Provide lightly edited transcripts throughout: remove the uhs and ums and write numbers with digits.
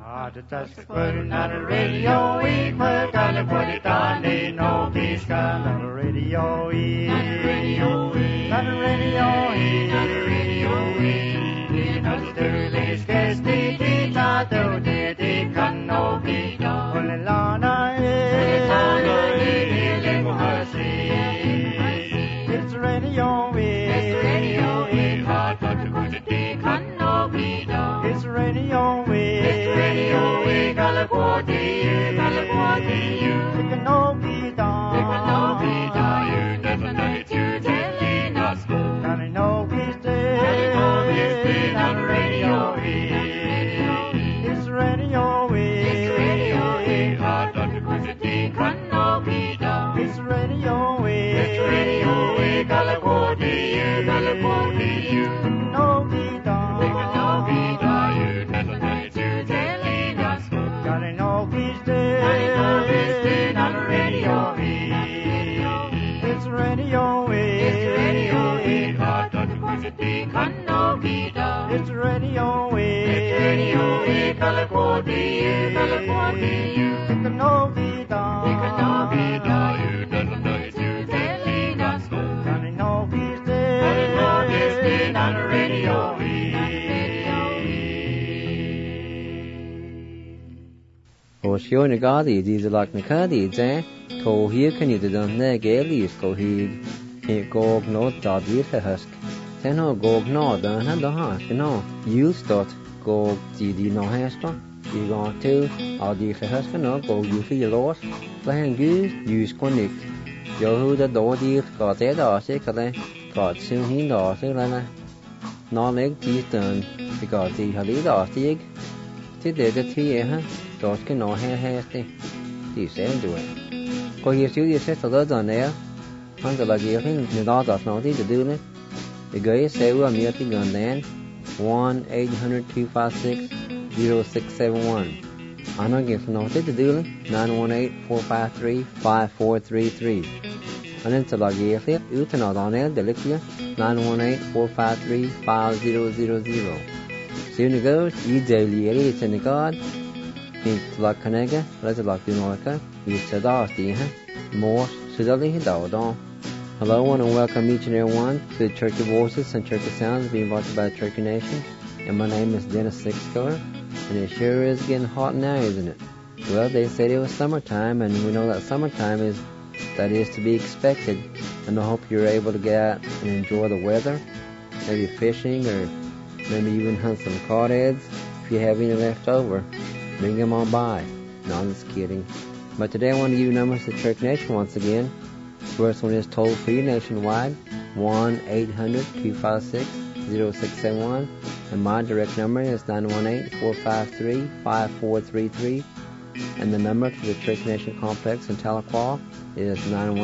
Not a radio, we put on the put it on the no peace, not a radio, not a radio, not a radio, not a radio, not a dirty sketch, the not the can no be done. Only Lana is it's radio, it's radio, hard but to put it can no be done. It's radio, it's radio, Galaquati, you can no be done. You can no be done. You never know to telling us. Can I know this day? On radio, it's radio, it's radio, hard but to put it can no be done. It's radio, Galaquati, you can no be done. You can no be done. You never know to telling us. Can I know this day? On radio, it's radio, it's radio, hard but to put it can no be done. It's radio, Galaquati, you can no be done. You can no be done. You never know to telling us. Can I know this day? On radio. Osio negadi dieselak nekadi je ko hier kan je dan negeli ko hier go no tadir husk teno go no dan ha ha no you start go di no hasta you go to all di husk no go you feel lost plan gus use connect yo hu da do di ko te da se ka le ko sin hin da se la na no leg di turn because di hali da ti ti de ti ha George can know hair the same do it. Go here, you set the words on there. Under like you think the dog does nothing to do it. The guy say we are meeting on then 1-800-256-0671. I don't give nothing to do it. 918-453-5433. And then to like you think you can not on there, the lecture 918-453-5000. Soon it goes, you daily it's in the God. It's like Canega, let's like the Norca, it's a dusty, more suddenly down. Hello and welcome each and every one to the Turkey Voices and Turkey Sounds being brought to you by the Turkey Nation. And my name is Dennis Sixkiller, and it sure is getting hot now, isn't it? Well, they said it was summertime, and we know that summertime is to be expected. And I hope you're able to get out and enjoy the weather, maybe fishing or maybe even hunt some crawdads if you have any left over. Bring them on by. No, I'm just kidding. But today I want to give you numbers to Turkey Nation once again. First one is toll free nationwide, 1-800-256-0671. And my direct number is 918-453-5433. And the number to the Turkey Nation Complex in Tahlequah is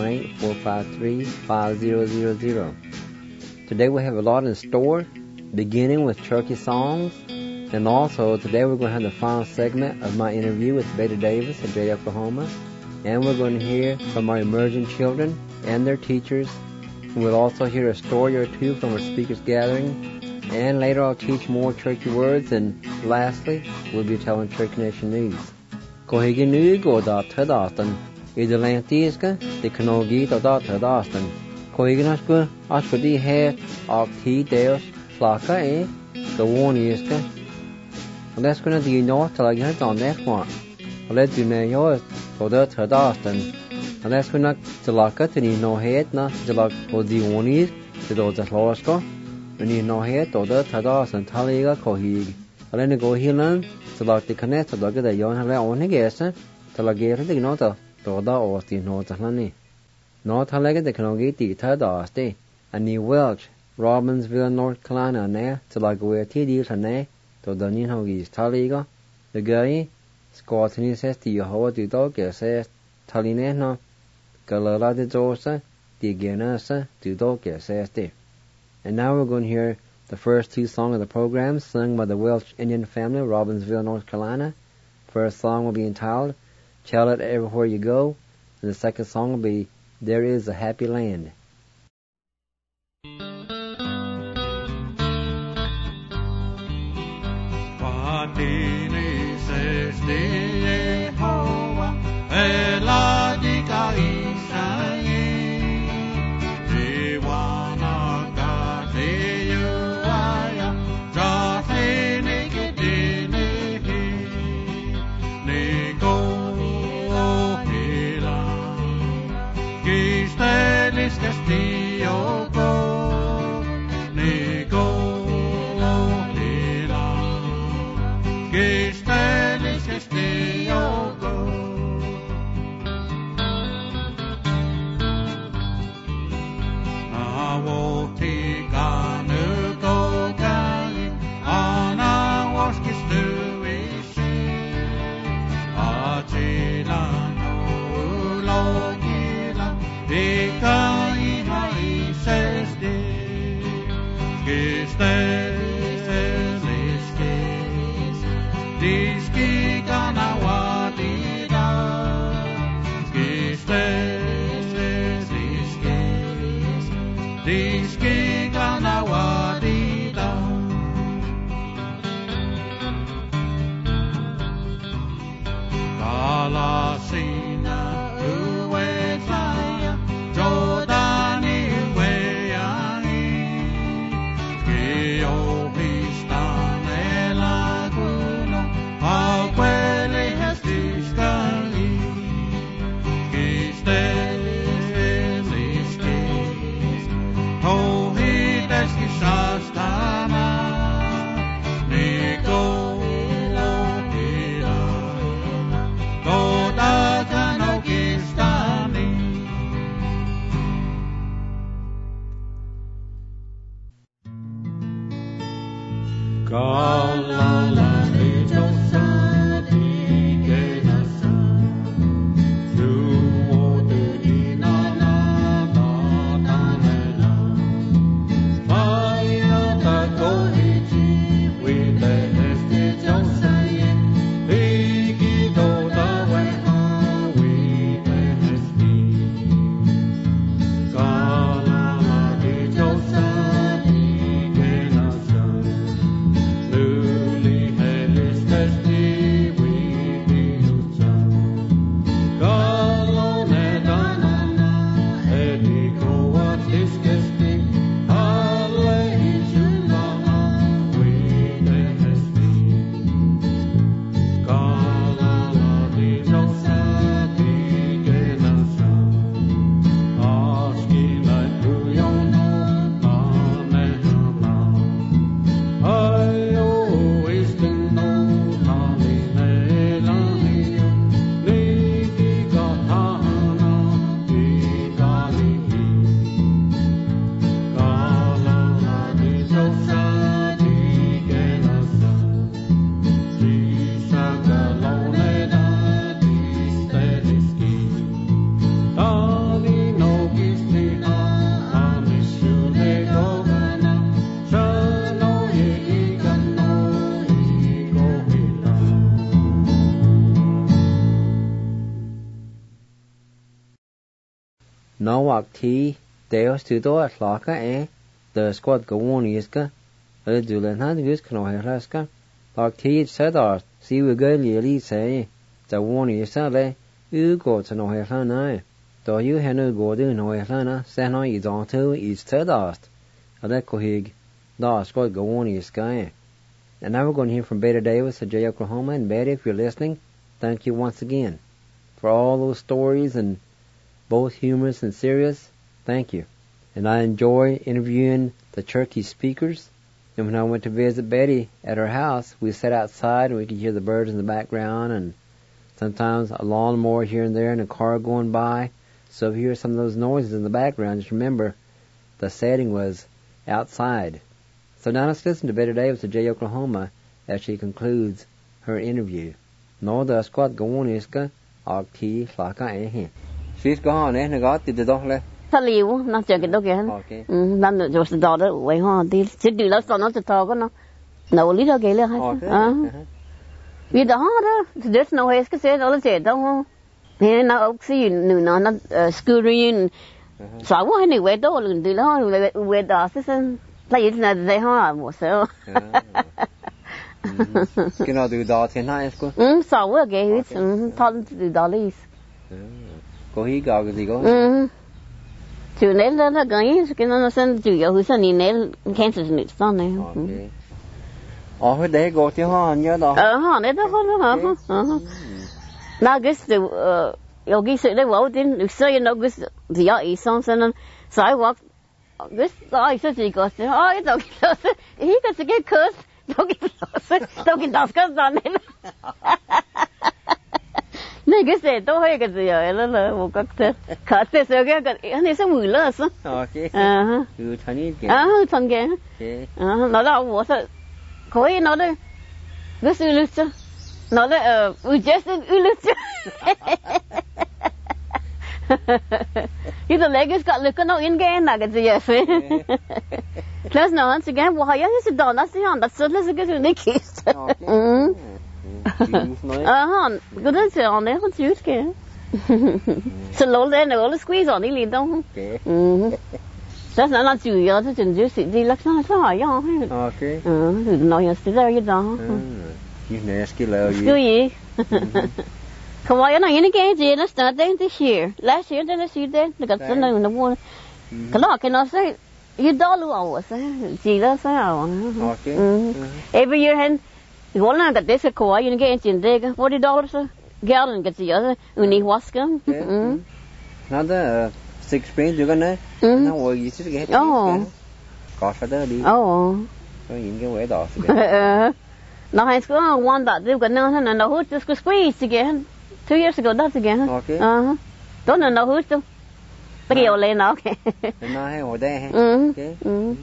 918-453-5000. Today we have a lot in store, beginning with Turkey songs. And also, today we're going to have the final segment of my interview with Beta Davis at Jay, Oklahoma. And we're going to hear from our emerging children and their teachers. We'll also hear a story or two from our speakers gathering. And later I'll teach more Turkey words. And lastly, we'll be telling Turkey Nation news. Kohigi nu go da tadastan. Idalantiska, the Kanogi da tadastan. Kohigi nasku di he akti deus flaka the one iska. Let's go to the north till I get on that one. Let's do my yours for the Tadastan. And let's go not to lock it and you know head, not to lock for the one is to those that lost go. And you know head or the Tadastan Taliga Kohig. And then go here to lock the connect to look at the young only guess to lock it the nota to the or the nota honey. Not a leg the can get the Tadasti. And New Welch, Robbinsville, North Carolina, and there to like where TDs and there. To the Nino is Taliga, the guy, Scottini says to Yehovah the dog, says Talineno, Galala de Dosa, the Ganasa, the dog, says there. And now we're going to hear the first two songs of the program, sung by the Welsh Indian family, Robbinsville, North Carolina. First song will be entitled, Tell It Everywhere You Go, and the second song will be, There Is a Happy Land. Patini says the Yehovah, Eladika Israel, Jiwana Gati Uaya, Jafinikidini, Nigo Hila, Gistelis Castiogo, Nigo Hila, Gistelis Castiogo. Nawak T. Deos Tudo Atlaka the squad go on iska, Dulan Hangus Kanoheraska, Lak T. Sedar, see we go li say, the one isale, you go to Noherana, though you had no go to Noherana, Sano is on to is Sedast, Alekohig, the squad go on iska. And now we're going to hear from Beta Davis of J. Oklahoma, and Betty, if you're listening, thank you once again for all those stories and both humorous and serious. Thank you. And I enjoy interviewing the Cherokee speakers. And when I went to visit Betty at her house, we sat outside and we could hear the birds in the background and sometimes a lawnmower here and there and a car going by. So if you hear some of those noises in the background, just remember the setting was outside. So now let's listen to Betty Davis of J. Oklahoma as she concludes her interview. No da squad gawoniska akti laka ehe. She's gone, eh? Nagot did the dohle. Liu, not joking again. Okay. None of the daughter way on. Did you love not to talk or no? No, little gay. We the harder. There's no way to say all the day, don't we? Now, see, you know, not scurrying. So I want anyway, don't do that with the assistant. Play it another day, huh? So. Cái nào từ đó thế này cô? Sáu ở cái hết, thon từ đó đi. Cô hí gạo cái gì cô? Chủ nên là cái nó sen chủ yếu là nhìn nên cancer này xong này. Hồi đấy cô thì họ nhớ đó. Đấy đó hả? Na cái sự 여기 sự đấy vào đến so you know cái gì ở ý xong xong sai walk cái sai sự gì có sự cái đó cái cái curse đâu cái đó cái đó này này cái gì đâu hay cái gì vậy là một cái khát thế sao cái này sao mùi lợ sao cứ thằng ấy kì thằng kia nó là我是可以nó đấy cái sự lựa chọn nó là just lựa chọn Itu lagi sekali kena ingin nak kerja ya sih. Terus nanti sekarang wahaya ni sudah nasi anda sudah sekarang ni kis. Kemudian saya ni kan ciut ke. Selalu dia nak squeeze on ni dong. Terus nanti ciut ya tu cenderung di laksana saya. Okay. Nói yang sudah ya dah. Như này skill Skill. Kawaii na yun kaya dyan na start this year. Last year then this year then nagkatsa na yung mo. Kala kaya sa $1 awas sila sa awan. Okay. Every year hen wala na kat sa kawaii yun kaya dyan $40 sa gallon kasi ya uni waska. Nada six paint juga na. Na wo yi chứ cái. Có phải đó đi. Có những cái quẻ đỏ. Now high school one that they've got now and the hood just squeeze again. 2 years ago that's again. Okay. Don't know who's to. Bây giờ lên nó okay. Nó hay hồi đây. Okay.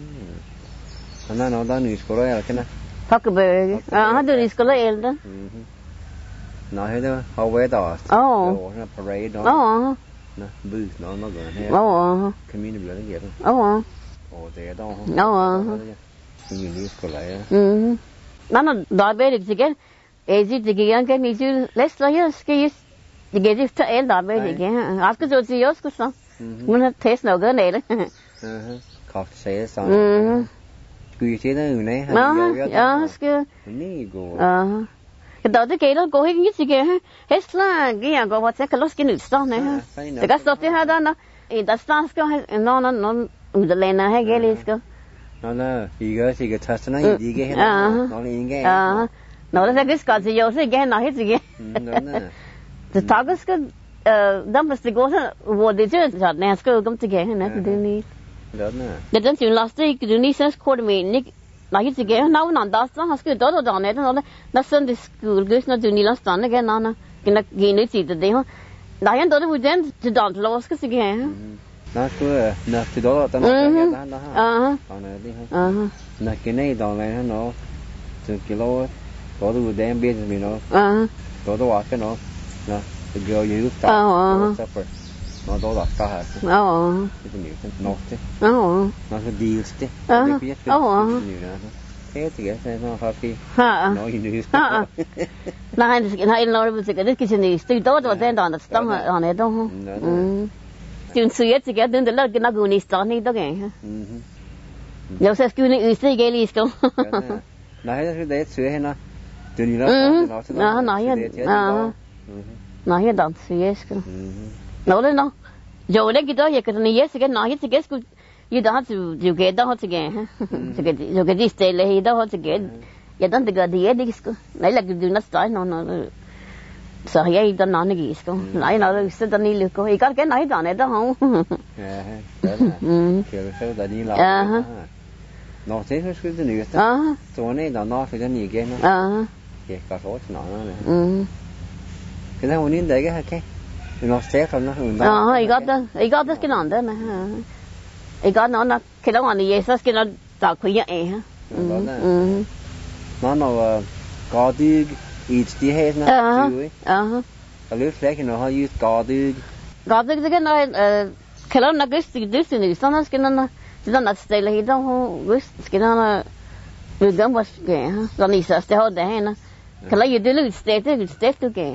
Nó nữ school rồi cái nào. Huckleberry. Nữ school rồi đó. Nó hay đó, hậu quẻ đỏ. Nó parade đó. Nó booth nó gọi hay. Community là cái gì đó. Thế đó. Những nữ school lại. Nó diabetic again. Ezi again cái mình chứ let's say cái cái gì cho em diabetic again. After जो जी उसको सब. Muốn test nào cái này đấy. Có sẽ xong. Cứ thế đó người này. Cái. Cái đó cái đó có cái gì cái hết là cái nhà có what cái lúc cái nữ sao này. Cái số thì ha đó nó. Cái đó cái nó udah lena hay cái gì cái. Nó 이거 test nó 이게 해. nó 이게. Nó là cái cái gì rồi cái nó hết gì. The targets cái đâm vào cái cosa vô đi chứ chặt nè cái cũng cái này cái này. Đó nè. Để đến chuyện last day cái này sense code mình nick nó hết gì nó nó đó nó cái đó đó này nó Sunday school cái nó chuyện last day cái nó cái nó cái này chỉ để ho. Đó hiện đó nó đến chỉ đón los cái gì nó cứ nó từ đó tao nói cái đó ha. Còn này đi ha. Nó cái này đòn này nó từ kilo có từ đem biết mình nó. Đó đó cái nó the girl you look at nó đó là cả hết cái nhiều cái nó chứ nó cái deal chứ thế thì cái nó happy nó như này này nó là cái gì từ đó rồi đến đó nó tăng ở này đâu chuyện suy thì cái đến là cái nó cũng start này đó cái nếu sẽ cứ này suy cái lý sao này cái đấy suy hay nó từ như nó nói hiện đang suy cái nó đấy nó rồi đấy cái đó cái này yes cái nói cái cái you don't have to you get đó cái rồi cái stay lại đó cái ya dan cái gì đấy cái này là cái do not start nó so hay đó nó cái cái lại nó sẽ đang đi được cái nói đó này đó không kiểu sao đã đi làm nó sẽ cái gì nữa chỗ này nó phải cái gì cái nó cái cả số nó này cái này mình đấy cái nó sẽ không nó I got this cái nó đó nè I got nó cái đó là yes cái nó tạo khuyên ấy nó có đi ít đi hết nó cái lúc đấy nó họ use có đi cái nó cái đó nó cái gì này sao nó cái nó chỉ là stay lại đâu cái nó người gắn vào cái rồi đi sẽ stay hồi đấy nó cái là you do lúc stay to cái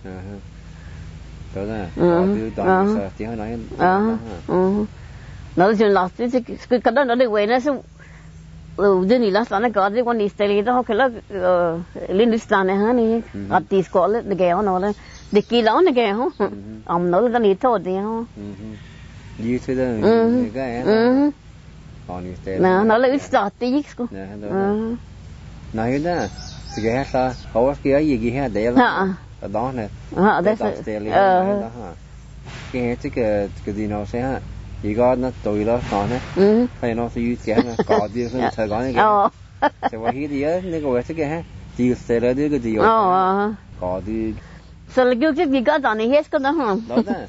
đó là có đi đó sẽ tiếng nói nó chỉ là cái đó nó đi về nó Dini la sana ka de kon isteli to khela lindistan ha ni atti skole de ge on ole de ki la on ge ho am no la ni to de ho you to the cái còn isteli no la start ti sko na hida thì cái ha hầu kia gì gì ha để là đó này đó isteli đó ha cái cái gì nó sẽ ha而家呢對咯講呢，係攞水嘅呢，搞啲先才講呢個，就話呢啲啊呢個為識嘅哈，只要寫咗呢個字要搞啲， 所以叫即而家當你 hết 個啦哈， 攞得，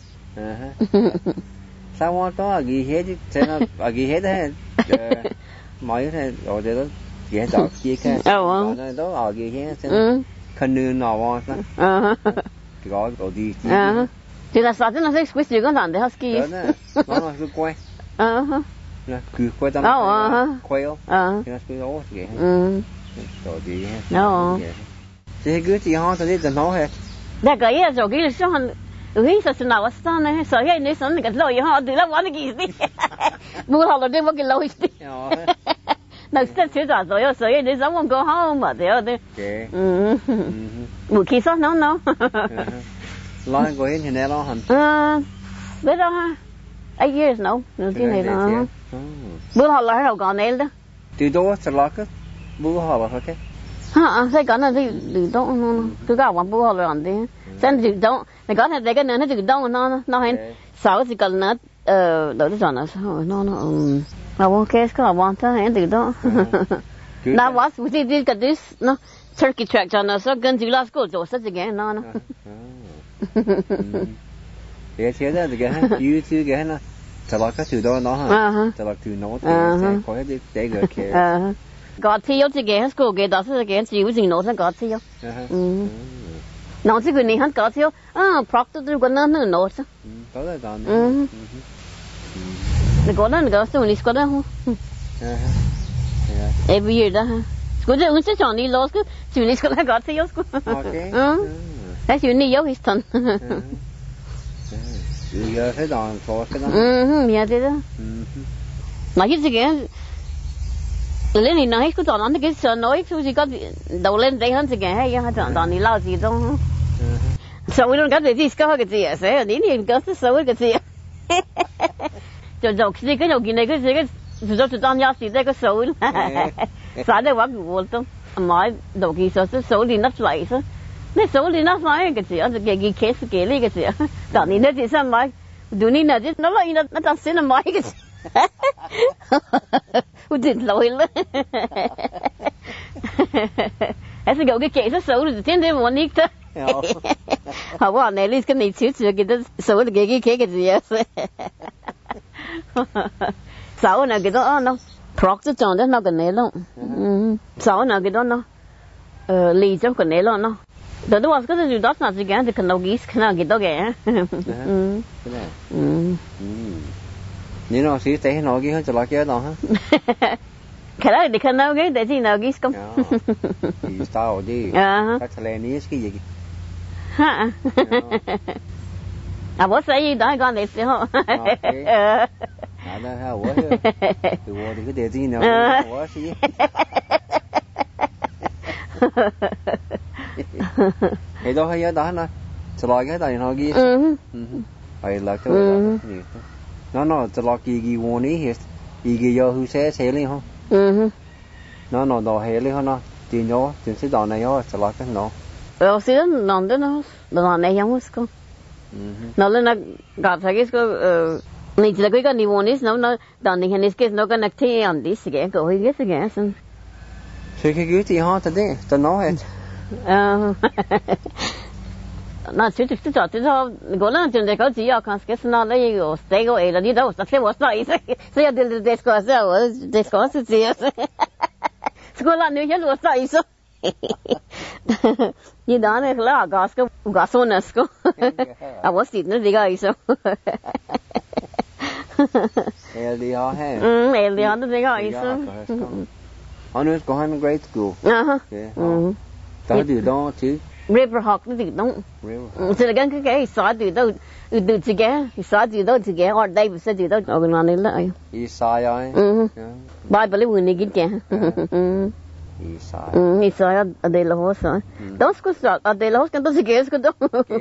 三萬多啊，幾 hết 即係啊幾 hết 咧，買咧我哋都幾就幾嘅，講咧都啊幾 hết 先，肯定拿完啦，搞嗰啲。 thì là sao thế nó sẽ squeeze gì con thằng để husky nó cứ quay cứ quay tao quay không thì nó cứ ố vậy rồi gì thì cứ chỉ ho thì đừng nói hết đây cái gì rồi cái số hắn sao xin nào sao này sao cái này sao cái lôi ho từ lâu quá cái gì mua họ là đi mua cái lôi đi nó sẽ chế tạo rồi sao cái này sao muốn có ho mà thì mua khi sao nó lo có hết thì nè lo hẳn biết đâu ha 8 years no cái này nó bữa họ là đầu còn này đó từ đó sẽ lo cái bữa họ là thôi cái ha sai cái này thì từ đó cứ cả bọn bữa họ là làm đi sen từ đó này có thể cái này nó từ đó nó hay sáu thì cần nó đỡ cho nó nó là cái cái bọn thế hay từ đó now what we did get this no turkey track cho nó so gần từ last go rồi sẽ cái nó để chế ra thì cái ha yêu chứ cái nóจะรอก็ถือด้วยเนาะฮะจะรอถือโน้ตขอให้ได้เกิดเคก็ที่ยศจะเกี่ยสกูเกี่ยต่อสู้เกี่ยจิ๋วจิ๋วโน้ตก็ที่ยศน้องที่คนนี้ฮันก็ที่ยศพร็อกตัวก็นั่นโน้ตก็ได้ตอนนี่ก็นั่นก็สู้นี่ก็ได้ฮะevery year ได้ฮะกูจะอุ้งจะจอนี่ล้อก็จิ๋วนี่ก็ได้ก็ที่ยศกูแต่จิ๋วนี่ยศฮิสตัน giờ thấy đòn phốt cái đó dạ thế đó mà cái gì cái lên thì nói cứ đòn nó cái sợ nói thôi chỉ có đầu lên đây hơn thì cái hay ha đòn đi lao gì đâu sao nó cái gì có cái gì à sẽ đi thì có sao cái gì cho cái đầu kia này cái gì cái rồi tụi tao nhau thì đây cái số sao đây quá buồn lắm nói đầu kia số đi nắp lại saoนี่สูดีนะฟ้าก็สิอันจะกี่เคสกี่ลี่ก็สิตอนนี้เนี่ยที่สมัยดูนี่นะที่นั่นเลยนั่นตั้งสินมาก็สิอุดินลอยเลยไอ้สิ่งเกี่ยวกับสูดีที่นี่วันนี้เถอะเขาว่าในลิสต์ก็นี่ชื่อกี่สูดีกี่เคก็สิสูน่ะกี่ตัวเนาะพร็อกจะจองได้นอกกันเนี่ยแล้วสูน่ะกี่ตัวเนาะลีจะกันเนี่ยแล้วเนาะđó là cái gì đó là gì cái thì cần đâu ghi cái gì đó kìa nếu nó xí té nó ghi hơn cho nó kia đó ha cái đó thì cần đâu ghi để gì nào ghi không thì sao đi các thằng này cái gì ha bố say gì đó con để xíu đó ha bố thì bố thì cái để gì nào bố xí thì đó hay đó nóจะรอcái này nó ghi phải là cái nóจะรอกี่วันนี้เหรอกี่giờ hưu xe lên không nó đòi hè lên không nó tiền nhớ tiền sẽ đòi này nhớจะรอcái nó sẽ nó đòi này không có nó lên nó gặp phải cái này chỉ là cái nàyวันนี้nó đòi này hình cái nó cái này thì anh đi sẽ cái hơi cái sẽ xong thì cái gì họ thật đấy tao nói 那其实我那真的搞只要看，是那那个这个为了你都是我说一声，所以这个是我这个是这样子，是我那女些我说一声，你当然了，搞说那是个，啊我是那这个一声， 哎厉害嘿， 哎厉害那这个一声。 Honors có hai grade school. Tao từ đó chứ river hawk nó từ đông từ là cái xóa từ đâu từ từ cái xóa từ đâu từ cái ở đây bị từ đâu ở bên này lại Isaiah Bible vừa này cái Isaiah ở đây là hoa sao đó có ở đây là hoa cái đó gì cái đó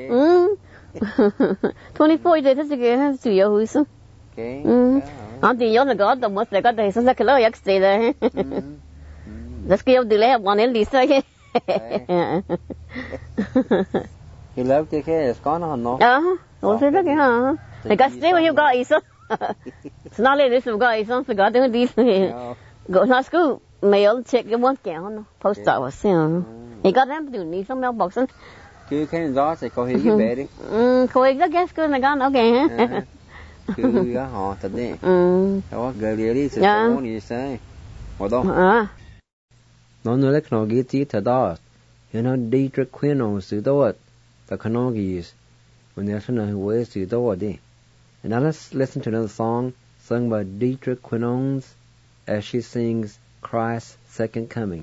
24 days thì cái chủ yếu hồi sao anh thì nhớ là có tầm một cái đây sao cái lời stay there let's give the lab one in Lisa He left the case có nó nó nó sẽ rất cái hả thì cái stay when you got is it's not like this you got is so got the this go to school mail check cái món kẹo nó post out xem he got them to need some mailbox cứ cái đó sẽ có hiểu cái bé đi cô ấy rất guess good là ok ha cứ họ thật đấy đó gợi đi sự cố như thế ở đâu nó nói là nó ghi chỉ thật đó Dietrich Quino sự đó the Canogis when they're trying to way sự đó đi and now let's listen to another song sung by Dietrich Quinones as she sings Christ's Second Coming.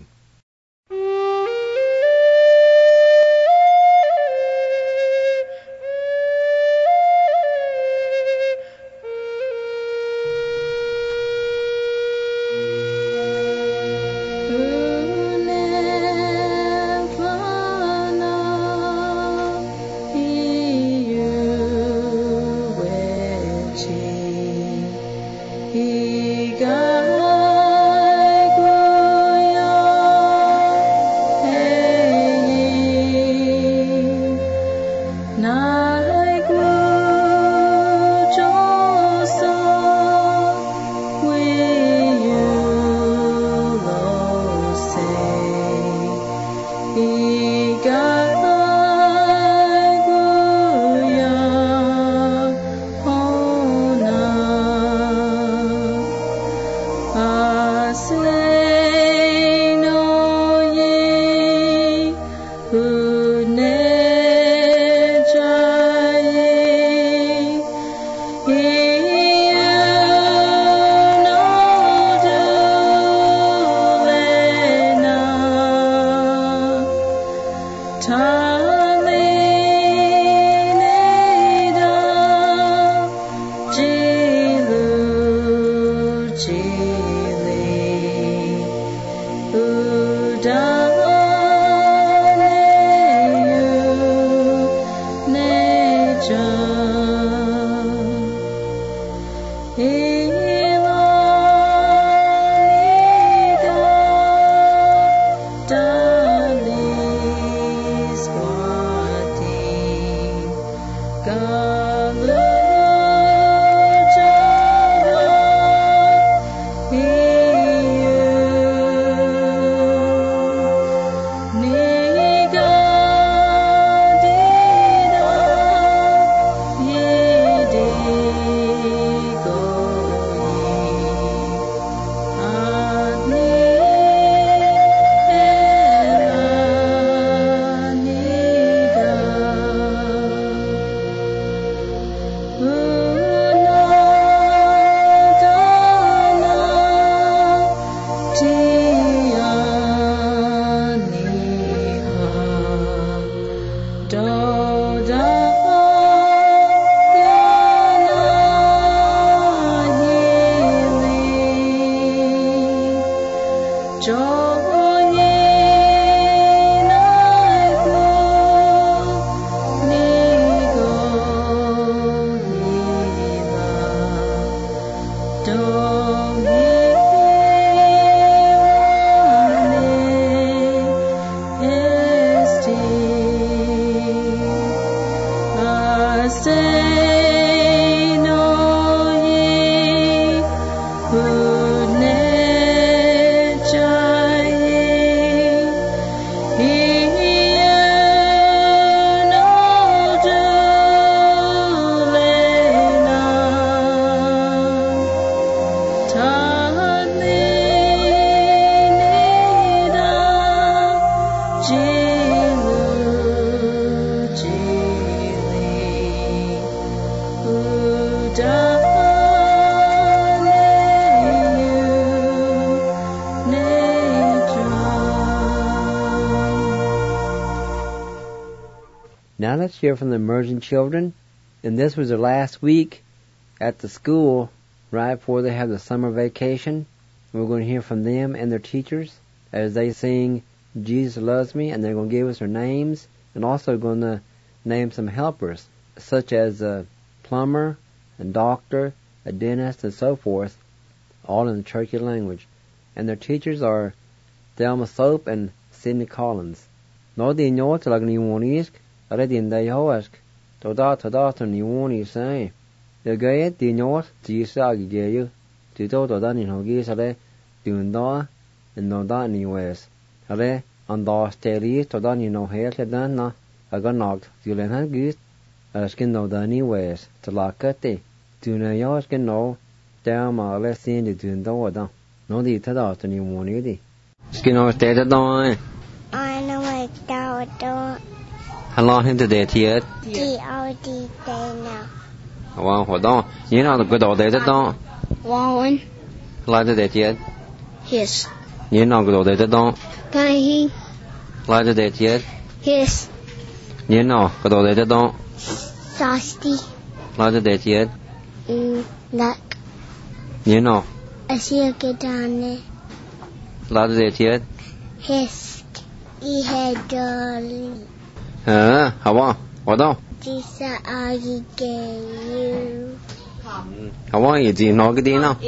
Now let's hear from the emerging children. And this was their last week at the school right before they have the summer vacation. We're going to hear from them and their teachers as they sing Jesus Loves Me, and they're going to give us their names, and also going to name some helpers, such as a plumber, a doctor, a dentist, and so forth, all in the Cherokee language. And their teachers are Thelma Soap and Sidney Collins. No di nhớ cho lag ni wonisk, ale din dai hoask. Toda ni woni sai. De gae di nhớ ti sa gi ge yu. Ti to da ni ho gi sale dun da and no da ni wes. Ale an da steri to da ni no he le dan na aga nog ti len han gi. Skin no da ni wes to la kate. Tu na yo skin no da ma le sin di dun da da. No di ta da to ni woni di. Skin no te da da. I know I don't. How long him to that yet? D.O.D. day now. Wow, hold on. You know the good old days, don't? One. Like that yet? Yes. You know good old days, don't? Can he? Like that yet? Yes. You know good old days, don't? Dusty. Like that yet? Luck. You know. I see a get down there. Like that yet? Yes. He had dolly. How on? Hold on. This I gave you. How on? You didn't know good enough.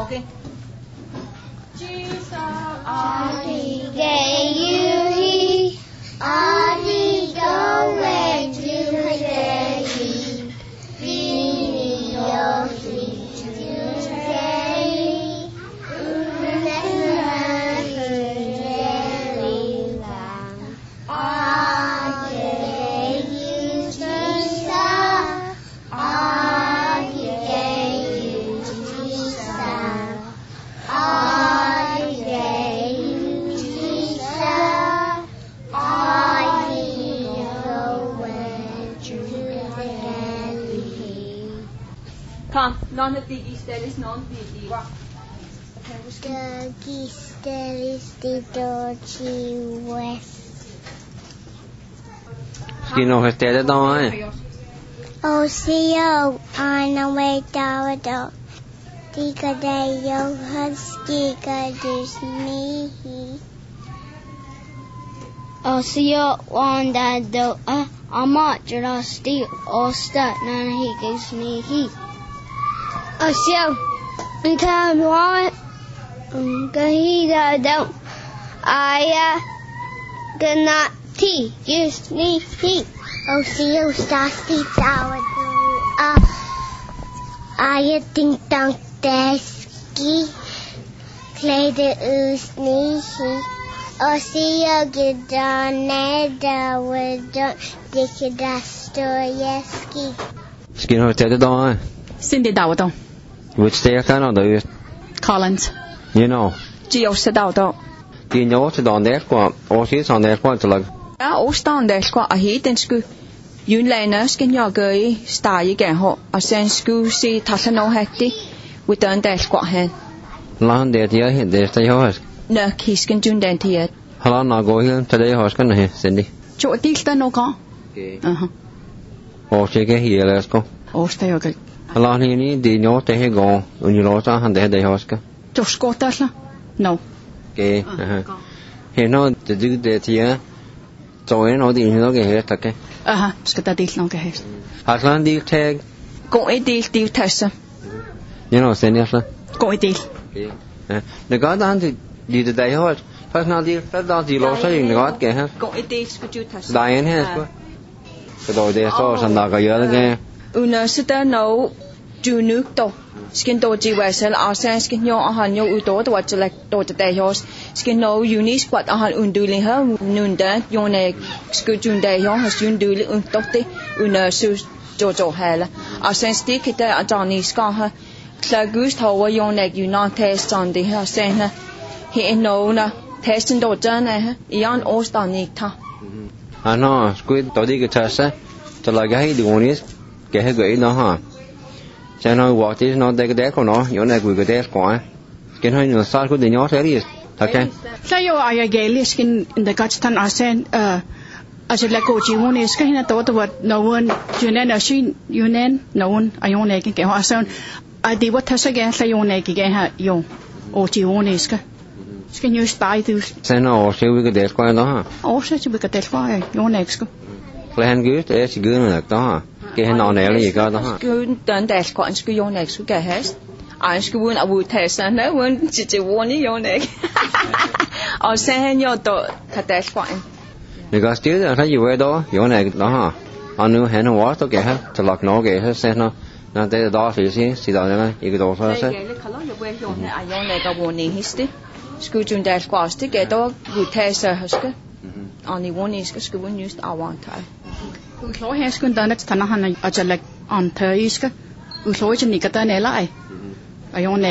Jesus, I gave you. He, I go where you say. Be your feet to say. Kom, non het die stellis non die wa. The stellis the Doji West. You know his dad, don't? Oh, see you on the way down. Tika de yo hustika Disney. Oh, see you on that do. I'm not just the Osta Nana he gives me he. Oh, see you. Because one. Kahida don't. I cannot tea. Gives me he. Oh, see you, Stasty Tower. I think dunk deski. Play the usni. Oh, see you get down there with Dicky Dostoevsky. Skin her dead, don't? Cindy Dowdo. Which day I can't do? Collins. You know. Gio Sedaudo. Do you know what's on there? Or she's on there, quite like. Ostan der skwa a heten sku yunlaner sken jogge staje gen ho og sen sku se tasano hatti utan der skwa han Lan der dia hen der stay hos. Nå kisken jundan tiet. Hala na go hen today hos kan he Cindy. Jo dilta no ka. Og se ke hier let's go. Osta jogge. Hala ni di no te he go un you know han der hos ka. Jo skotasla. No. Okay. He no the do der dia. So en og din no ke he takke. Skal der del nok her. Haslan di tag. Gå i del tasse. You know Cindy hasla. Gå i del. Okay. The god han di the day hos. Først når de der de låser ingen godt ke ha. Gå i del skulle du tasse. Dagen her sko. Så då det så sådan der gør det ke. Universitet no junukto. Skin doji wesel asan skin yo han yo uto to wat like to te hos skin no unis kwat han unduli ha nunda yone skujun de yo has unduli untote una su jojo hala asan stik ita ajani ska ha klagust hawa yone yuna test on de ha sen ha he no na testen do jana ha ian ostanik ta Ano squid to di ke tasa to la ga hi di unis ke he goi no ha. Cho nó quả chứ nó đây cái đét của nó, chỗ này cái đét quả, cái hơi nó sao của để nhỏ thế đi, thật chứ? Sao yo ai gai liskin in the gachtan asen Ajala ko jiwon is ka hina to wat no one junen ashin yunen no one ayone ke ha son adi wat hasa ge sa yone ke ha yo o jiwon is ka skin you stay tu sen o se vi ke del ko no ha o se vi ke del ko yone is ko plan gut es gun nak to ha ke no ne le ka to ha gun dan del ko an sku yone is ke has an sku won abu tesa na won ji won yone o sen yo to ka del ko 你個 student 睇要多，有嚟攞下，我哋喺度玩都幾下，就落攞幾下先咯。那得多少先？是到呢？一個多少先？ 你可能要會用呢，啊用呢個warning history，school中的 class 的幾多 good test 係嘅，啊你 warning 嘅 school news 啊玩睇。 佢所喺 school 等咧，睇下係啊就嚟安睇嘅，佢所以就你覺得呢啦，啊用呢，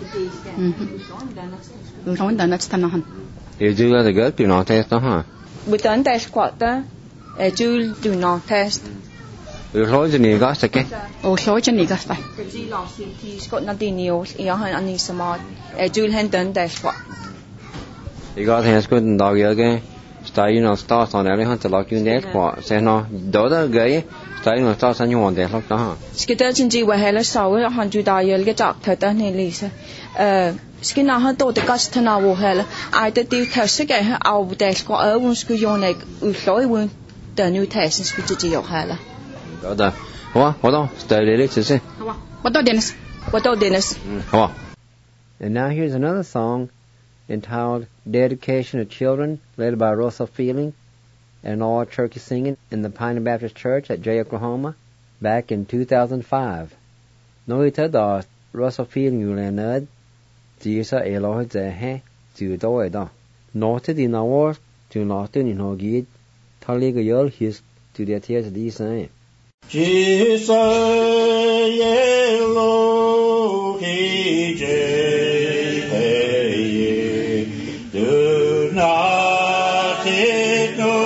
佢所以等咧睇下。 要做嘅就叫電腦 test 嚇。 Within that quarter, do not test. 要所以就你個食嘅。 哦，所以就你個食。 個知老師提過那啲料，然後係安尼什麼，就係等 that quarter。 而家聽 school 唔到嘅，stay in start 上嚟咧，就落叫 net 過，先咯，到得嘅，stay in start 先用電腦得嚇。 記得真係為係咧，稍微看住大嘢嘅集睇得你理解，skin 那很多的cash 他那我係啦，愛的啲 test 嘅係熬不得過，我哋用嚟所以會的 new test 係自己有係啦。 好的，好啊，我到 stay 你啲先。 好啊，我到 Dennis。 好啊。And now here's another song entitled Dedication to Children, led by Russell Fielding and all turkey singing in the Pioneer Baptist Church at Jay, Oklahoma, back in 2005. Nói tới đó Russell Fieldingอยู่แล้วนะchỉ sợ ai lo hết giờ hè chịu đói đó nói tới đi nào chịu nói tới nhìn họ ghi thằng lấy cái yếu his to the tears đi say Jesus yellow he hey do not take no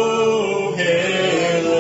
hell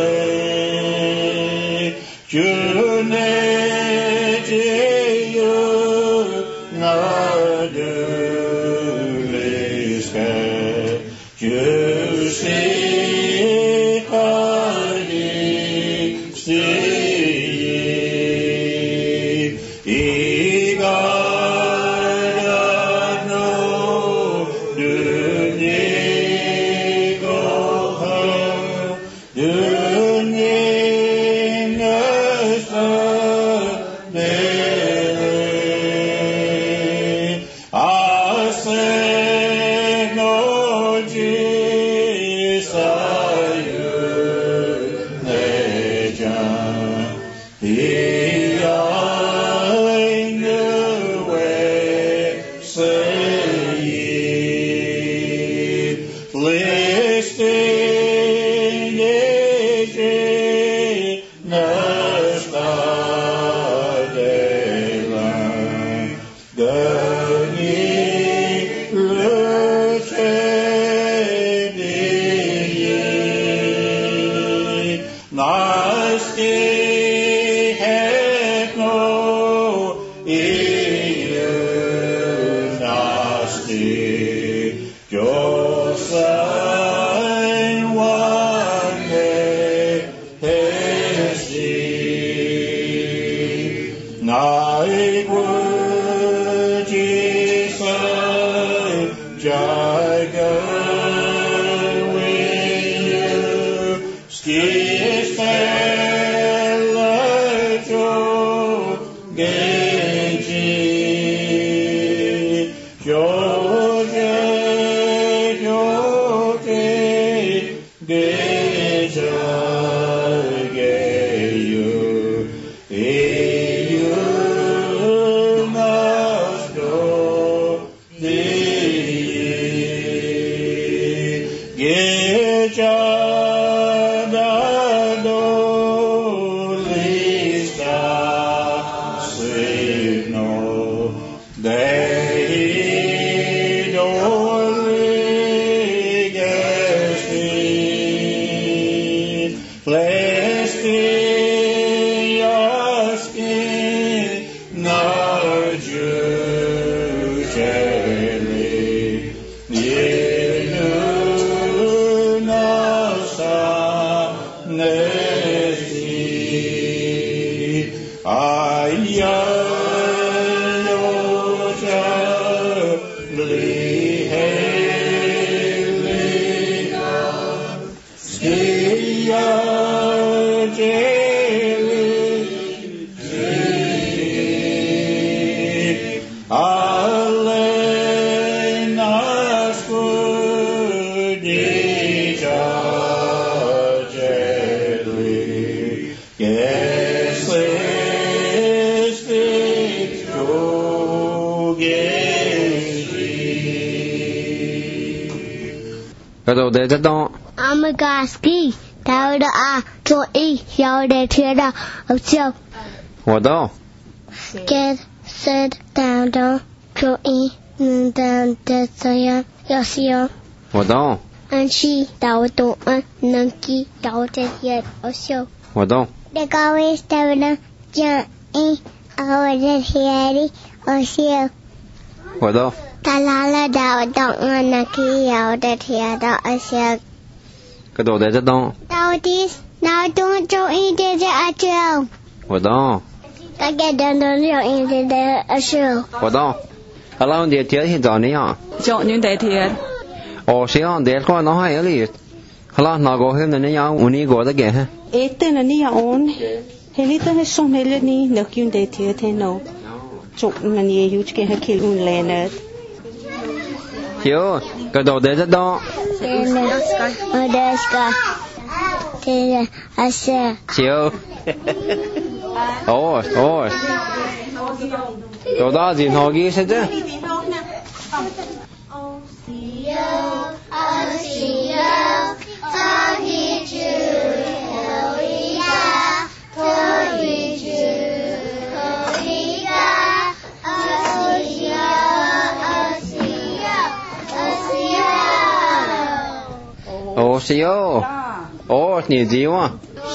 Rồi để cho đó. Amagaski, tao đã cho ý giao để thiệt đã ở châu. What đó? Get said down down cho ý down để saya yasio. What đó? Anh chị tao tổ anh nâng ký tao để thiệt ở châu. What đó? Để câu ý tao đã cho ý ở để thiệt ở châu. What đó? Ta là đào động anh nâng ký giao để thiệt ở châu. Cái đồ để cho đó. Tao đi nào tung cho ý để ở châu. What đó? Các cái đơn đơn cho ý để ở châu. What đó? Along để thiệt hiện giờ này à? Chọn những đề thiệt. Sẽ on để coi nó hay ấy. Hala nó có thêm này nhau, uni có được ha. Tên là ni on. Hele tên son hele ni nước yun đề thiệt thế nào? Chọn là ni yêu cái hay kêu un lên. Hiểu, cái đồ để cho đó. Odeska. Thế là asa. Hiểu. Ôi. Đồ đó gì họ ghi sao chứ? Siêu. Nhiều gì quá.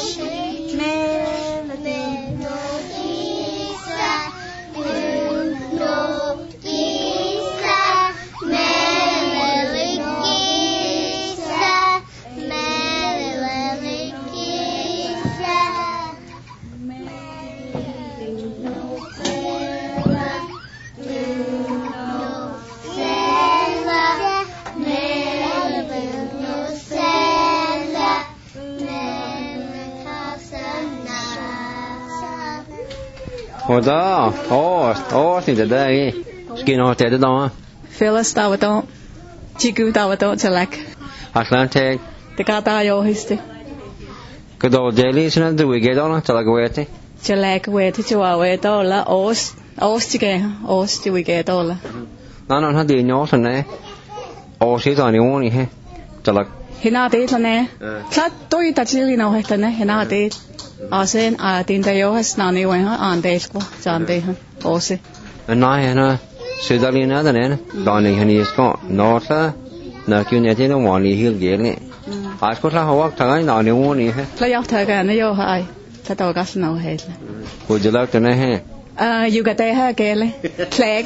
Ủa đó, thì từ đây, cái nó thế đó. Phyllis tao đó, chị cứu tao đó cho lạc. Atlantic. Để cả ta vô hết. Cái đồ jelly xin từ cái đó cho lạc quẹt thế. Cho lạc quẹt thì cho quẹt đó là os chứ cái, os chứ cái đó là. Nó hết đi nhớ thằng này. Os thì toàn nhiều này he, cho lạc. Hiện nay thế thằng này, chắc tôi ta chỉ nào hết thằng này, hiện nay thế. Asen tin ta yo has nani wa ha ande ko jante ha ose Nói nó sự đó liên đó này đó này hình có nó sa nó kêu nhà thế nó mòn đi hiểu gì này có là họ thằng nào nếu muốn đi ha la yo tha ka na yo hai ta to gas nào hết cô giờ là cái này ha you got ha ke le flag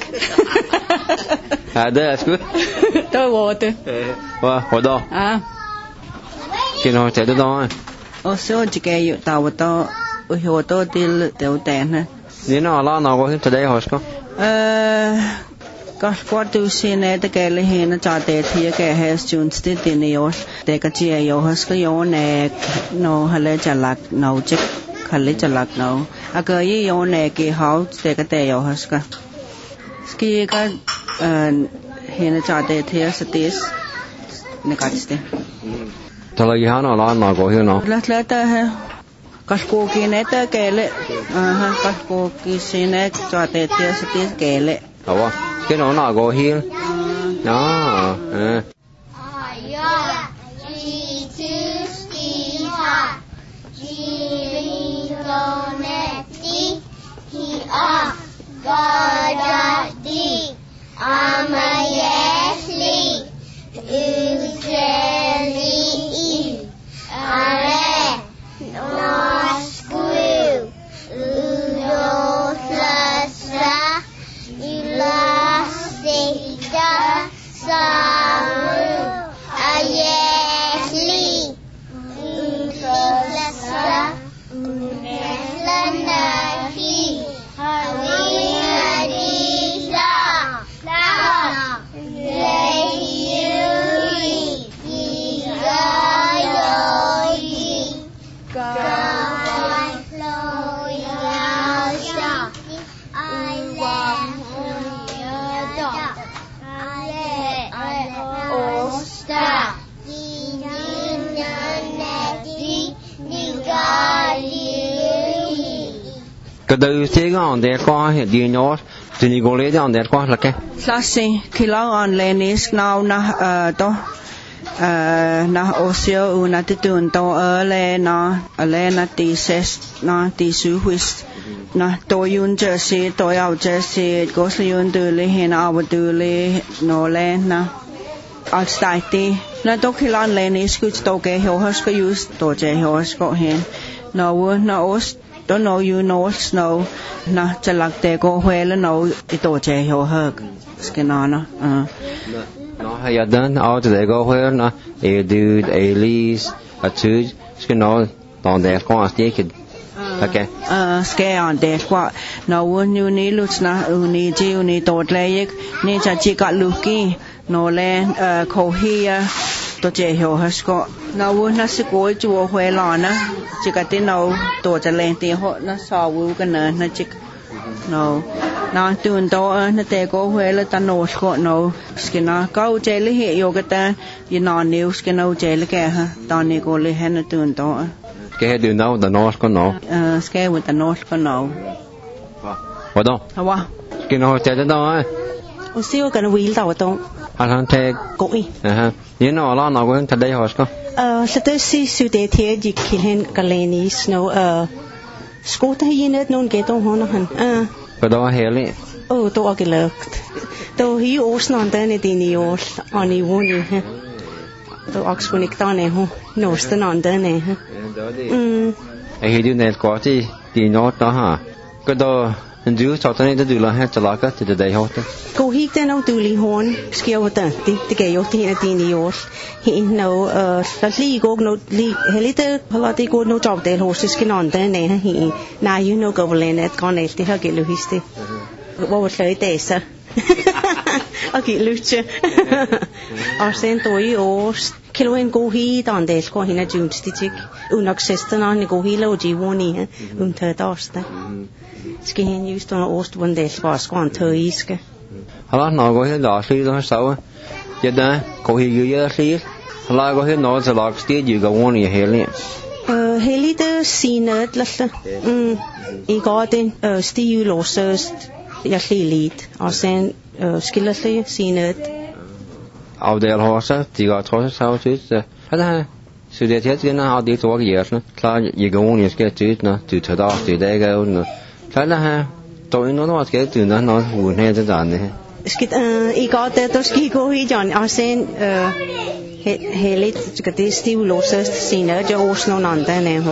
đó sku to water wa đó cái nó chạy đó Số chỉ cái yêu tàu to, yêu to đi tiêu tiền ha. Nếu nó là nó có thể đây hả? Các quan tu sĩ này thì cái này nó cho để thì cái hết chun stít tiền nhiều, để cái gì yêu hết cái yêu này nó hay là lạc nó chắc hay là lạc nó, cái yêu này cái hậu để cái tiền yêu hết cái hiện nó cho để thì stít này cái gì Cho là gì hả nó có hiểu nó. Lát ta ha. Các cô kia này ta kể lệ. Các cô kia xin này cho tết tiêu sẽ tiết kể lệ. Đúng cái nó có hiểu. Đó. Saru ayesli, cái đầu tiên on để qua hiện đi nhớ thì đi gọi lên on để qua là cái Lasi kilo on lenis now na to na osio una titun to le na ti ses na ti su huis na to yun jersey to out jersey go so yun du le hen aw du le no le na outside na to kilo lenis ku to ke ho has ko use to je ho has ko hen na os don't know you know snow na chalak te ko hwele no ito che ho hak skenana nó hay đến ở để có huế nó dude Elise two skenno toàn để qua tí kid okay scare on de qua no one you need looks na uni ji uni tot le ni cha chi ka luki no le ko here to che ho hasko na wo na se ko chu hwe la na chi ka ti no to cha len ti ho na so wu ka na chi no na tun to na te ko hwe le ta no ko no skina ka u che le he yo ka ta you know news ke no che le ke ha ta ni ko le he na tun to cái điều nào the north có nó scare with the north có nó vào đâu wow cái nó chạy đến đâu ấy ô siêu cái nó wheel tàu tông anh thấy cối như nó là nó cũng thật đấy hả sẽ tới siêu tế thế gì khi hen cái này snow school thấy gì nữa nôn cái tông hoa nó hẳn cái đó hè lệ tôi cái lợt tôi hi ớt non tên này thì nhiều anh ấy muốn gì ha tôi Oxford nick ta này ho nốt tên non tên này ha ai điều này có gì thì nó đó hả cái đó anh chú cho tên này được là hết trả cái thì đây hết cô hi tên ông tu li hon skill tên thì cái yếu thì là thì nhiều hi no là li cô no li helite hala thì cô no job để hồ sơ non tên này ha hi na you know go lên at con này thì ha cái lưu history what was lời thế sao okay lucha arsen toi o kiloen go hi dan des ko hina jumstik unaccess na ni go hi lo ji woni thơ dosta skin used on ost one des was kon thơ iske hala no go hi da si do sao ya da ko hi yu ya si hala go hi no za log stage you go woni heli heli de sinet la I got in stiu losers ja lilit arsen skillesly sinet av del hosa tiga trosa sao chut hada så det heter när har det tog years nu klar jag går ni ska ut nu du tar då det går nu klar det här då innan då ska du när någon hon heter där skit I got det då ska gå i John arsen helit ska det stiu losers sinet jag års någon annan nej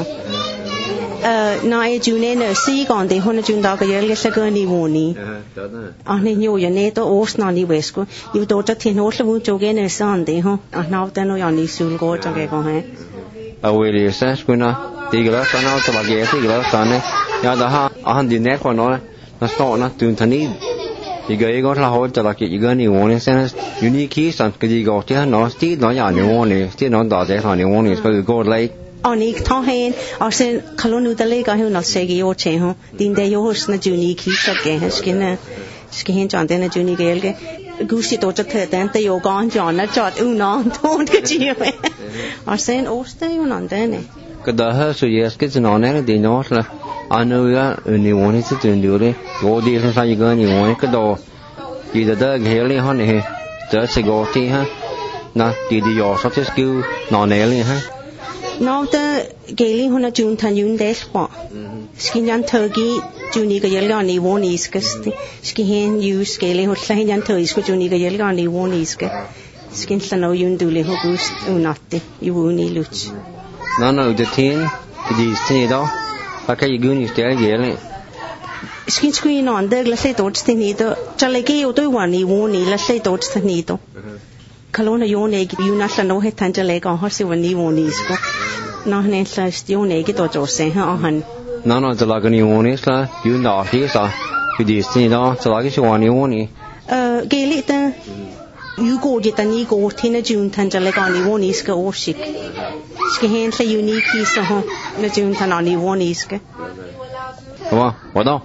nãy June này si còn thì hôm nay chúng ta cái gì sẽ cái này muốn đi nên nhiều người này tôi ốp nó đi về school yêu tôi chắc thiên ốp là muốn cho cái này sang thì ha nào tên nó ăn đi school có cho cái con hết vậy thì sẽ school nó thì cái đó nó cho bà ghé thì cái đó sao này nhà đó ha anh đi net của nó sợ nó từ thằng này thì cái đó là hồi cho là cái này muốn này sẽ unique sang cái gì gọi chứ nó tí nó nhà nhiều muốn này tí nó đào cái thằng nhiều muốn này cái gọi lấy Oni thohen arsen kalonu dale ga hu na segi o che ho din de yo hos na juni ki sa ke skin jan de na juni gel ge gusi to cha the den te yo gan jan na chat u na ton ke chi we arsen oste yo nan de ne cái đó hơi suy yếu cái nó này thì nó là anh ơi anh muốn hết chuyện điều đấy có đi sang sai cái gì muốn cái đồ gì đó cái này hơn này đó sẽ có thì ha na thì đi yo sắp xếp skill nó này liền ha now the gaily hona jun tan yun des kwa skin yan turkey juni ga yel ni won is kasti skin hen use gaily hot sahin yan turkey ko juni ga yel ni won is ke skin sano yun dule ho gust unatte yuni luch no the tin the tin doaka yuni stel yel skin screen on the la say tot tin do chale ke yo to wani won ni la say tot tin do kalona yone ki yuna sano he tan chale ka har se wani won is ko nó nên là still này cái tổ chức sẽ họ hành nó cho là cái nhiều món là yêu đào thì sao cái gì thì đó cho là cái chuyện nhiều món này cái lý ta yêu cô chỉ ta ni cô thì nó chun thành cho lại cái nhiều món is cái ô xích cái hiện là unique sao ha nó chun thành nhiều món is cái wow hoạt động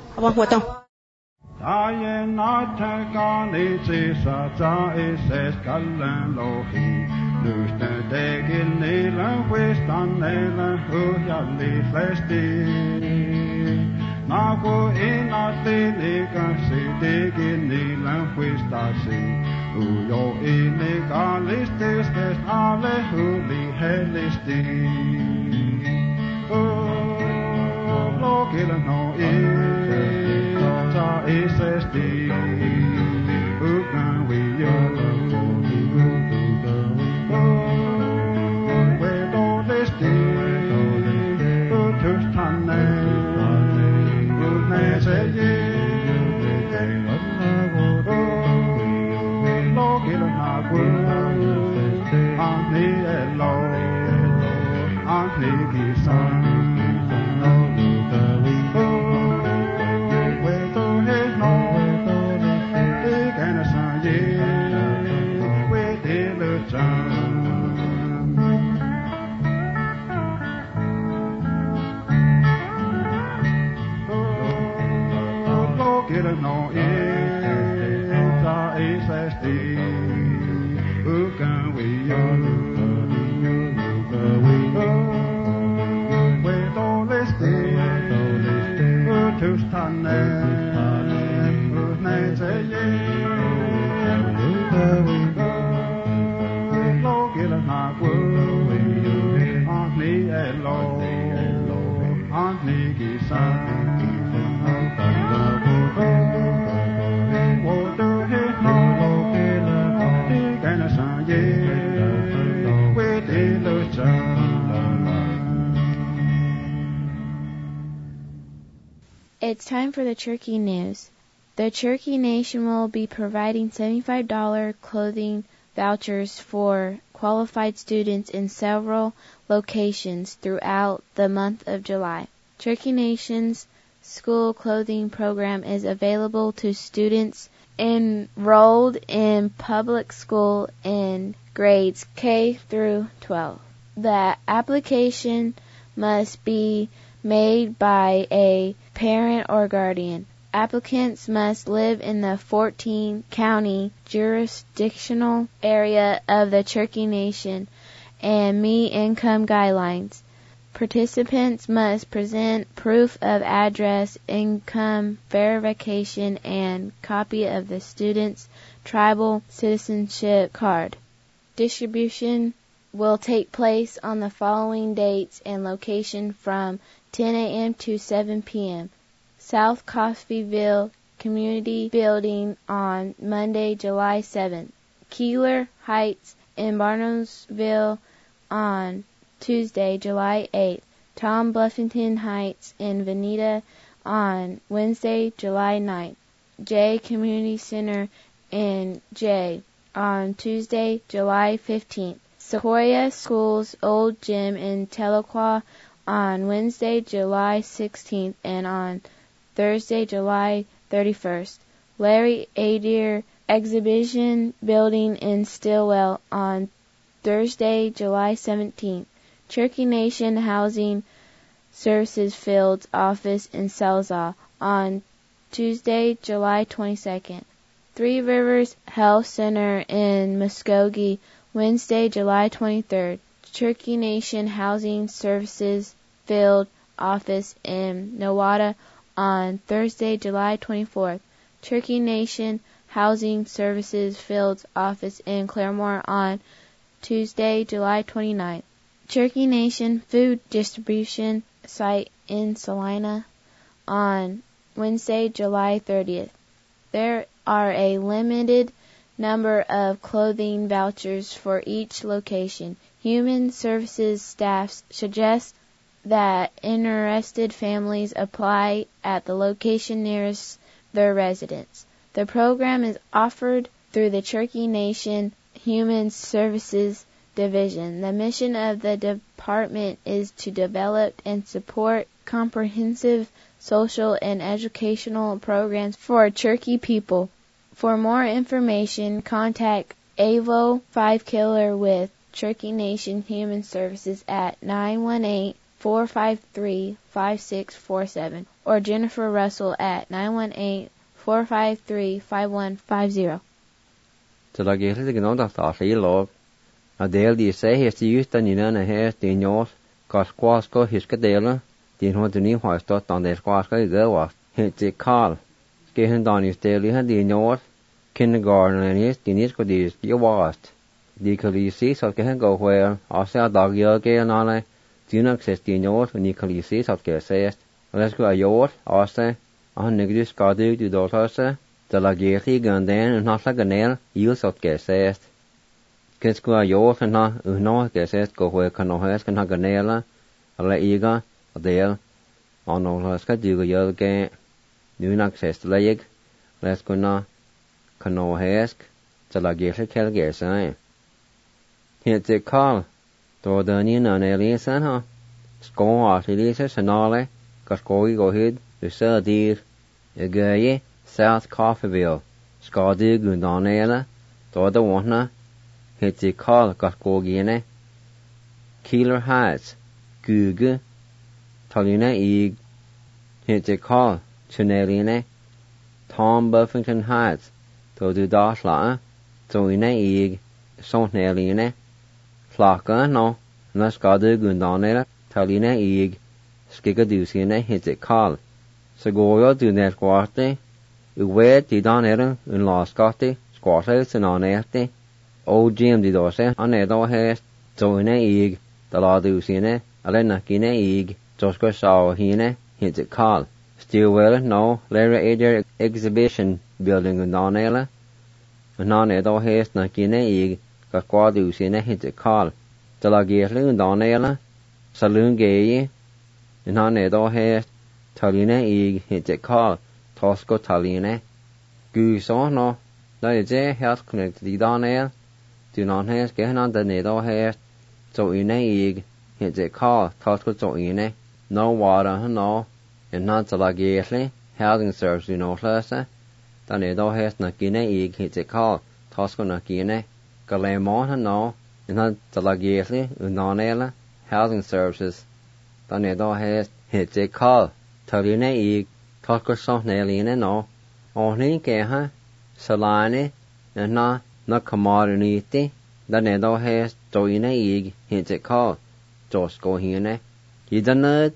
ta yên nói theo con đi chỉ sa cha is kallan lohi Lyste tegin niillä huistan neillä hujalli flesti. Nago in a delega se degen nilan questa se Uyo in egalistes des alle huli helisti Logila no ta isesti Ugan we yo It's time for the Cherokee News. The Cherokee Nation will be providing $75 clothing vouchers for qualified students in several locations throughout the month of July. Cherokee Nation's school clothing program is available to students enrolled in public school in grades K through 12. The application must be made by a parent or guardian. Applicants must live in the 14-county jurisdictional area of the Cherokee Nation and meet income guidelines. Participants must present proof of address, income verification, and copy of the student's tribal citizenship card. Distribution will take place on the following dates and location from 10 a.m. to 7 p.m. South Coffeyville Community Building on Monday, July 7th. Keeler Heights in Barnumsville on Tuesday, July 8th. Tom Bluffington Heights in Veneta on Wednesday, July 9th. Jay Community Center in Jay on Tuesday, July 15th. Sequoia School's Old Gym in Tahlequah on Wednesday, July 16th, and on Thursday, July 31st. Larry Adair Exhibition Building in Stillwell on Thursday, July 17th. Cherokee Nation Housing Services Fields Office in Salza on Tuesday, July 22nd. Three Rivers Health Center in Muskogee, Wednesday, July 23rd. Cherokee Nation Housing Services Field Office in Nowata on Thursday, July 24th. Cherokee Nation Housing Services Field Office in Claremore on Tuesday, July 29th. Cherokee Nation Food Distribution Site in Salina on Wednesday, July 30th. There are a limited number of clothing vouchers for each location. Human Services staff suggests that interested families apply at the location nearest their residence. The program is offered through the Cherokee Nation Human Services Division. The mission of the department is to develop and support comprehensive social and educational programs for Cherokee people. For more information, contact AVO 5 Killer with Cherokee Nation Human Services at 918-453-5647 or Jennifer Russell at 918-453-5150. Så la gære det gnom der tar sig lov. Og del de se her til just den innan her til njors, kas kwas ko hiska dela, tiền hoa tụi ní hỏi tốt tòn để qua cái gỡ vào hiện chỉ call cái hình đòn như lý hết đi nhốt kindergarten and is the need for this you watched the colisi so cái hình go where also dog yo cái nó này do not access the nhốt when the colisi so cái says let's go ayot also on negis cadu to daughters the lageti gandan and not like a nail you so cái says cái go ayot and no cái says go where can no has can ha ganela lại iga there on no ska du yo cái do not access the leg let's go na Kano hesk, tala geshe kel geshe. Hiện chỉ call, đồ đơn như nợ này lý sẵn ha. Skån ở thì lý sẽ sanale, có skåi gå hid, du sơ dyr. Gøye, South Coffeeville, skå dyr gundane đồ da vantna. Hiện chỉ call, có skå gine. Keeler Heights, Guge, talina ig. Hiện chỉ call, tuneline. Tom Buffington Heights, to do dash la so ine ig son neline flaka no na skade gundane taline ig skiga dusine hit it call so go yo do net quarte uwe di danere un la skate squate sananete o gm di dose anedo he so ine ig da la dusine alena kine ig josko saw hine hit it call still well no later age exhibition building gundane non edo hes na kine ig ka kwadu sine hit call tala geslu donela salun geye non edo hes taline ig hit call tosko taline gu so no da je health connect di donel do non hes ke non da edo hes so ine ig hit call tosko so ine no water no and not tala geslu housing service no klasa dan edo hes na kine ig hit call tosko na kine galemon no na talagiesli unanela housing services dan edo hes hit call taline ig tosko so neline no ohni ke ha salane na commodity dan edo hes toine ig hit call tosko hine idana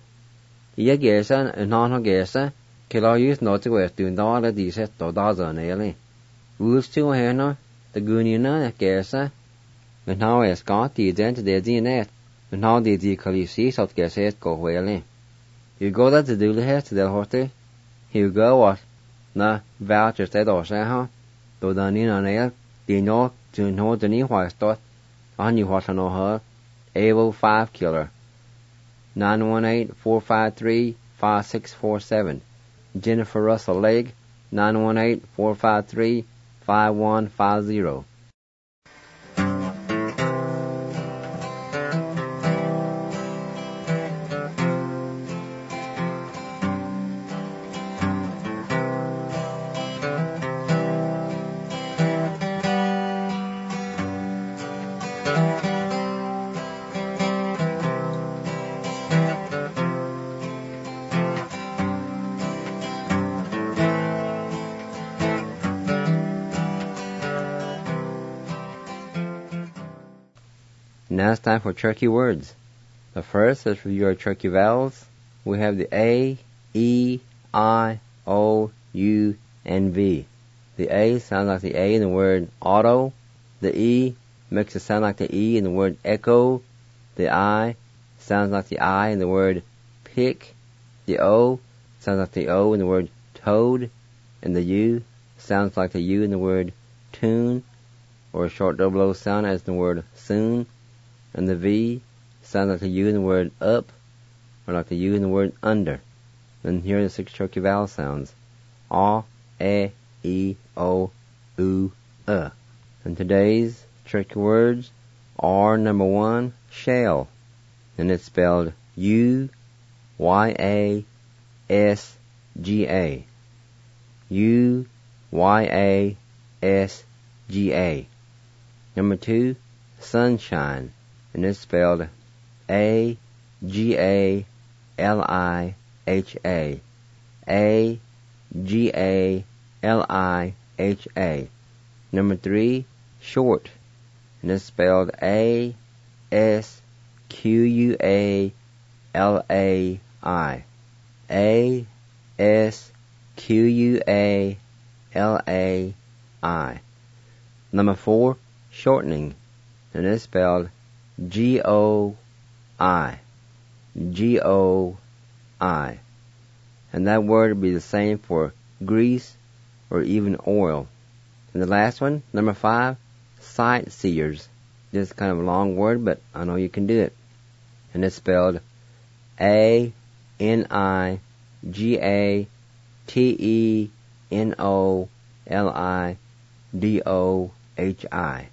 yegesa non gesa kilo use no to west do no la dice to daza nele rules to hena the gunina gesa and now es got the dent de dinet and how the kalisi sot gesa go wele you go that to do the head to the hote you go what na voucher te do sa ha to danina ne the no to no the ni wa stot on you what no her able 5 killer 918-453-5647 Jennifer Russell Lake, 918-453-5150. Now it's time for Cherokee words. The first is for your Cherokee vowels. We have the A, E, I, O, U, and V. The A sounds like the A in the word auto. The E makes it sound like the E in the word echo. The I sounds like the I in the word pick. The O sounds like the O in the word toad. And the U sounds like the U in the word tune, or a short double O sound as in the word soon. And the V sounds like the U in the word up, or like the U in the word under. And here are the 6 Cherokee vowel sounds. A, E, O, U, And today's Cherokee words are number 1, shell. And it's spelled U-Y-A-S-G-A. U-Y-A-S-G-A. Number 2, sunshine. And it's spelled A-G-A-L-I-H-A. A-G-A-L-I-H-A. Number 3, short. And it's spelled A-S-Q-U-A-L-A-R-T. A-S-Q-U-A-L-A-I. A-S-Q-U-A-L-A-I. Number 4, shortening, and it's spelled G-O-I. G-O-I. And that word would be the same for grease or even oil. And the last one, number 5, sightseers. This is kind of a long word, but I know you can do it. And it's spelled A-N-I-G-A-T-E-N-O-L-I-D-O-H-I.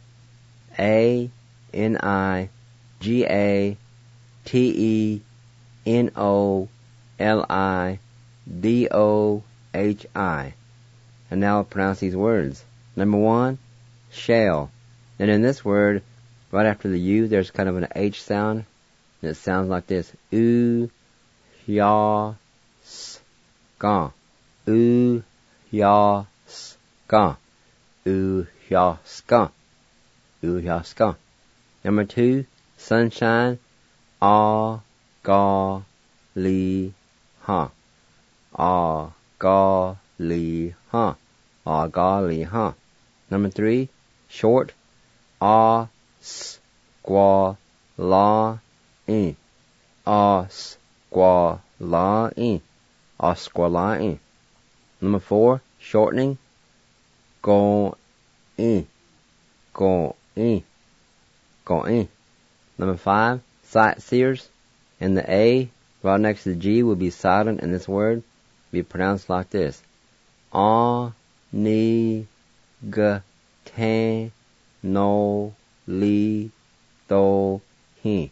A-N-I-G-A-T-E-N-O-L-I-D-O-H-I. And now I'll pronounce these words. Number 1, shell. And in this word, right after the U, there's kind of an H sound. And it sounds like this. U, ya, s, ga. U, ya, s, ga. U, ya, ska. U, ya, ska. Number 2, sunshine. A, ga, li, ha. A, ga, li, ha. A, ga, li, ha. Number 3, short. A, s, gua, la, in. A, s, gua, la, in. A, squa, la, in. Number 4, shortening. Go, in. Go, in. Go, in. Number 5, sightseers. And the A right next to the G will be silent, and this word will be pronounced like this. A, ni, g, te, no, li, do, hi.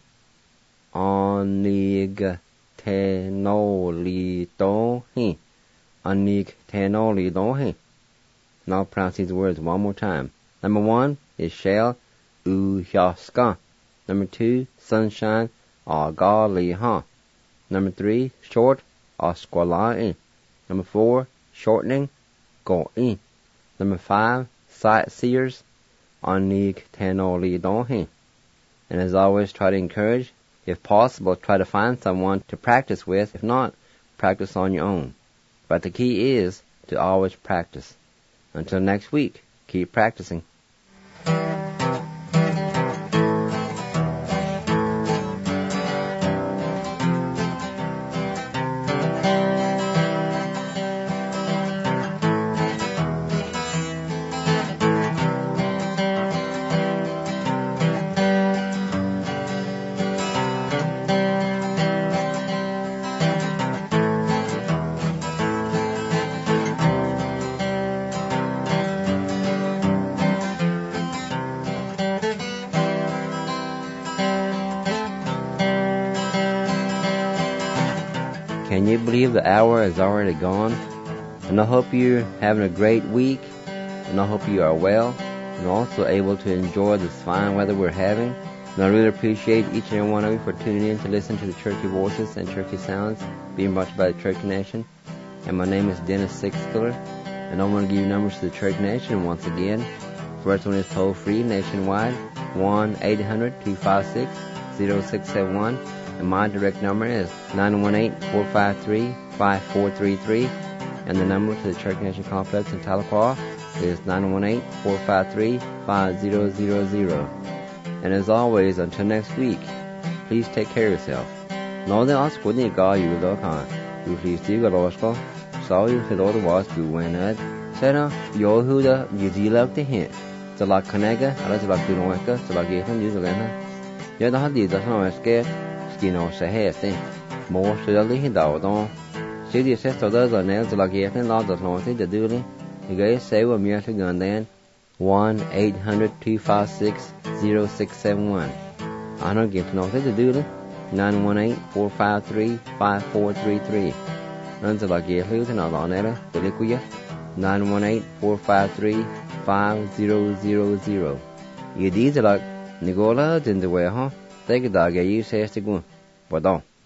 Anig, te, no, li, do, hi. Anig, te, no, li, do, hi. Now I'll pronounce these words one more time. Number 1 is shell, u, ya, ska. Number 2, sunshine, a, ga, li, ha. Number 3, short, a, squa, la, in. Number 4, shortening, go, in. Number 5, sightseers, anig, te, no, li, do, hi. And as always, try to encourage. If possible, try to find someone to practice with. If not, practice on your own. But the key is to always practice. Until next week, keep practicing. Can you believe the hour is already gone? And I hope you're having a great week, and I hope you are well, and also able to enjoy this fine weather we're having. And I really appreciate each and every one of you for tuning in to listen to the Cherokee Voices and Cherokee Sounds being brought to you by the Cherokee Nation. And my name is Dennis Sixskiller, and I want to give you numbers to the Cherokee Nation once again. First one is toll-free nationwide, 1-800-256-0671. And my direct number is 918-453-5433. And the number to the Cherokee Nation Complex in Tahlequah is 918-453-5000. And as always, until next week, please take care of yourself. Know that us couldn't go you look on. You please do go losko. So you could all the was to win it. Sena, yo who the you do love to hit. So like Kanega, I like to like Dunoeka, so like Ethan, you Zelena. You're the Hadi doesn't know scared. Skino say hey thing. More so the Lee Dow don't. See the sister does the nails like Ethan, all does not think the duty. You guys say what me to gun then. 1-800-256-0671. I don't get to know the duty. 918-453-5433. Runs like Ethan, all on there. The liquid. 918-453-5000. You did like Nicola in the way, huh? Take a dog, you say, But don't.